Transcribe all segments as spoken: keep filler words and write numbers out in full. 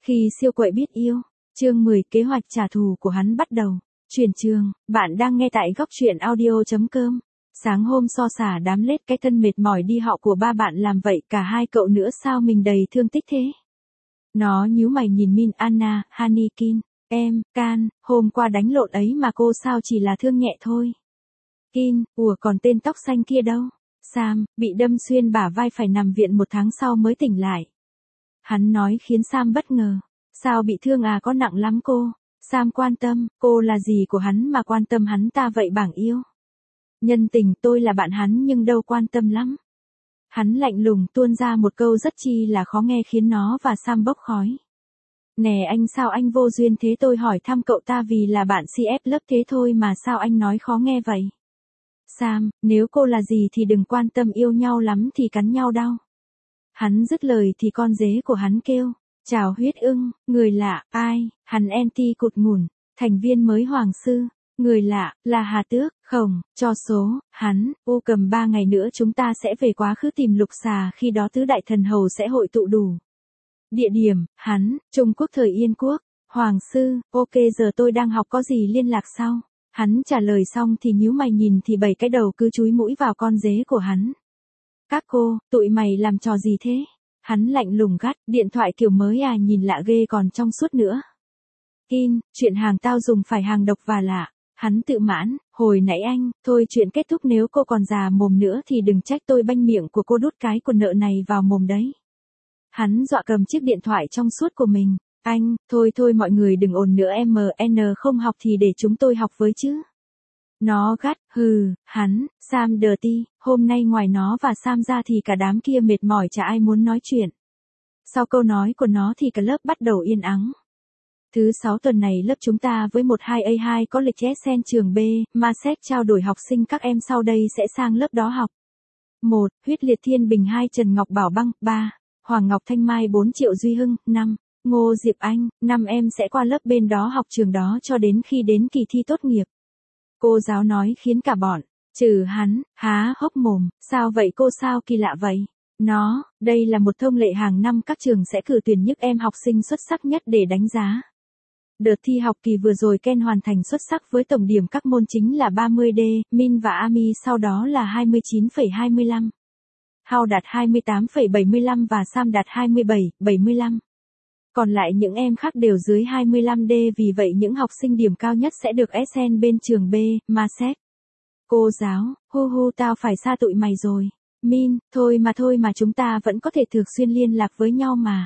Khi siêu quậy biết yêu, chương mười kế hoạch trả thù của hắn bắt đầu. Chuyển chương, bạn đang nghe tại góc truyện audio.com. Sáng hôm so sả đám lết cái thân mệt mỏi đi họ của ba bạn làm vậy cả hai cậu nữa sao mình đầy thương tích thế. Nó nhíu mày nhìn Min Anna, Hanikin, em, Can, hôm qua đánh lộn ấy mà cô sao chỉ là thương nhẹ thôi. Kin, ủa còn tên tóc xanh kia đâu? Sam, bị đâm xuyên bả vai phải nằm viện một tháng sau mới tỉnh lại. Hắn nói khiến Sam bất ngờ. Sao bị thương à, có nặng lắm cô? Sam quan tâm, cô là gì của hắn mà quan tâm hắn ta vậy bảng yêu? Nhân tình, tôi là bạn hắn nhưng đâu quan tâm lắm. Hắn lạnh lùng tuôn ra một câu rất chi là khó nghe khiến nó và Sam bốc khói. Nè anh, sao anh vô duyên thế, tôi hỏi thăm cậu ta vì là bạn xê ép lớp thế thôi mà sao anh nói khó nghe vậy? Sam, nếu cô là gì thì đừng quan tâm, yêu nhau lắm thì cắn nhau đau. Hắn dứt lời thì con dế của hắn kêu, chào huyết ưng, người lạ, ai, hắn anti cụt ngủn, thành viên mới hoàng sư, người lạ, là Hà Tước, không, cho số, hắn, ô cầm ba ngày nữa chúng ta sẽ về quá khứ tìm lục xà, khi đó tứ đại thần hầu sẽ hội tụ đủ. Địa điểm, hắn, Trung Quốc thời Yên Quốc, hoàng sư, ok giờ tôi đang học có gì liên lạc sau. Hắn trả lời xong thì nhíu mày nhìn thì bảy cái đầu cứ chúi mũi vào con dế của hắn. Các cô, tụi mày làm trò gì thế? Hắn lạnh lùng gắt, điện thoại kiểu mới à, nhìn lạ ghê còn trong suốt nữa. Kin, chuyện hàng tao dùng phải hàng độc và lạ. Hắn tự mãn, hồi nãy anh, thôi chuyện kết thúc, nếu cô còn già mồm nữa thì đừng trách tôi banh miệng của cô đút cái quần nợ này vào mồm đấy. Hắn dọa cầm chiếc điện thoại trong suốt của mình. Anh, thôi thôi mọi người đừng ồn nữa, em en không học thì để chúng tôi học với chứ. Nó gắt, hừ, hắn, Sam dirty, hôm nay ngoài nó và Sam ra thì cả đám kia mệt mỏi chả ai muốn nói chuyện. Sau câu nói của nó thì cả lớp bắt đầu yên ắng. Thứ sáu tuần này lớp chúng ta với một hai A hai có lịch Essen trường B, mà xét trao đổi học sinh, các em sau đây sẽ sang lớp đó học. một. Huyết Liệt Thiên Bình, hai. Trần Ngọc Bảo Băng, ba. Hoàng Ngọc Thanh Mai, bốn. Triệu Duy Hưng, năm. Ngô Diệp Anh, năm em sẽ qua lớp bên đó học trường đó cho đến khi đến kỳ thi tốt nghiệp. Cô giáo nói khiến cả bọn, trừ hắn, há hốc mồm, sao vậy cô, sao kỳ lạ vậy? Nó, đây là một thông lệ hàng năm các trường sẽ cử tuyển nhất em học sinh xuất sắc nhất để đánh giá. Đợt thi học kỳ vừa rồi Ken hoàn thành xuất sắc với tổng điểm các môn chính là ba mươi D, Min và Ami sau đó là hai mươi chín phẩy hai mươi lăm. Hao đạt hai mươi tám phẩy bảy mươi lăm và Sam đạt hai mươi bảy, bảy mươi lăm. Còn lại những em khác đều dưới hai mươi lăm D, vì vậy những học sinh điểm cao nhất sẽ được Essen bên trường B, mà xét. Cô giáo, hu hu tao phải xa tụi mày rồi. Min, thôi mà thôi mà chúng ta vẫn có thể thường xuyên liên lạc với nhau mà.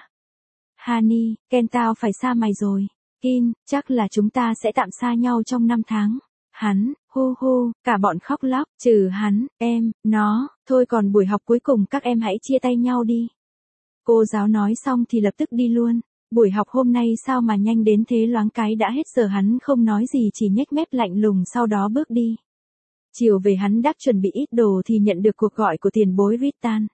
Hani, Ken tao phải xa mày rồi. Kin, chắc là chúng ta sẽ tạm xa nhau trong năm tháng. Hắn, hu hu, cả bọn khóc lóc, trừ hắn, em, nó, thôi còn buổi học cuối cùng các em hãy chia tay nhau đi. Cô giáo nói xong thì lập tức đi luôn. Buổi học hôm nay sao mà nhanh đến thế, loáng cái đã hết giờ. Hắn không nói gì, chỉ nhếch mép lạnh lùng sau đó bước đi. Chiều về hắn đắc chuẩn bị ít đồ thì nhận được cuộc gọi của tiền bối Ritan.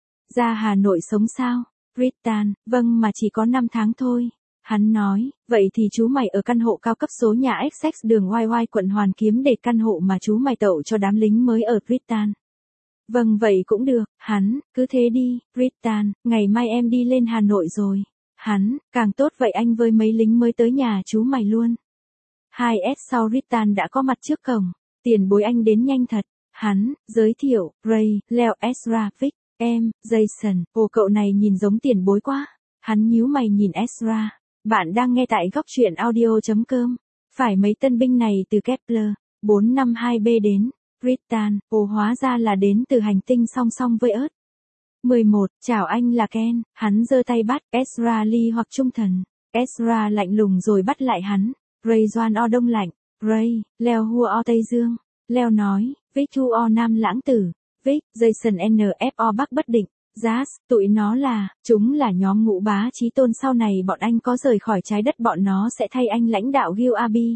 Ra Hà Nội sống sao? Ritan, vâng mà chỉ có năm tháng thôi. Hắn nói, vậy thì chú mày ở căn hộ cao cấp số nhà ích ích đường Y Y quận Hoàn Kiếm, để căn hộ mà chú mày tậu cho đám lính mới ở Ritan. Vâng vậy cũng được, hắn, cứ thế đi, Ritan, ngày mai em đi lên Hà Nội rồi. Hắn, càng tốt vậy anh, với mấy lính mới tới nhà chú mày luôn. hai S sau Ritan đã có mặt trước cổng. Tiền bối anh đến nhanh thật. Hắn, giới thiệu, Ray, Leo, Ezra, Vic, em, Jason, ồ cậu này nhìn giống tiền bối quá. Hắn nhíu mày nhìn Ezra. Bạn đang nghe tại góc truyện audio.com. Phải mấy tân binh này từ Kepler bốn năm hai B đến. Ritan, ồ hóa ra là đến từ hành tinh song song với Earth. mười một. Chào anh là Ken. Hắn giơ tay bắt Ezra ly hoặc trung thần. Ezra lạnh lùng rồi bắt lại hắn. Ray Doan o đông lạnh. Ray, Leo hua o Tây Dương. Leo nói, Vic thu o Nam lãng tử. Vic, Jason en ép o Bắc bất định. Jas, tụi nó là, chúng là nhóm ngũ bá chí tôn, sau này bọn anh có rời khỏi trái đất bọn nó sẽ thay anh lãnh đạo Gil Abi.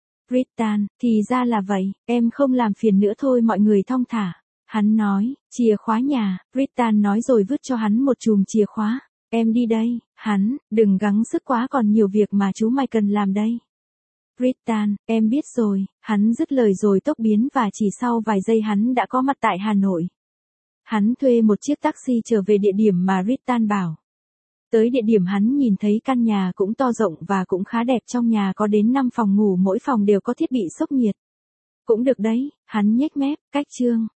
Ritan, thì ra là vậy, em không làm phiền nữa thôi mọi người thong thả. Hắn nói, chìa khóa nhà, Ritan nói rồi vứt cho hắn một chùm chìa khóa. Em đi đây, hắn, đừng gắng sức quá, còn nhiều việc mà chú mày cần làm đây. Ritan, em biết rồi, hắn dứt lời rồi tốc biến và chỉ sau vài giây hắn đã có mặt tại Hà Nội. Hắn thuê một chiếc taxi trở về địa điểm mà Ritan bảo. Tới địa điểm hắn nhìn thấy căn nhà cũng to rộng và cũng khá đẹp, trong nhà có đến năm phòng ngủ, mỗi phòng đều có thiết bị sốc nhiệt. Cũng được đấy, hắn nhếch mép, cách Trương.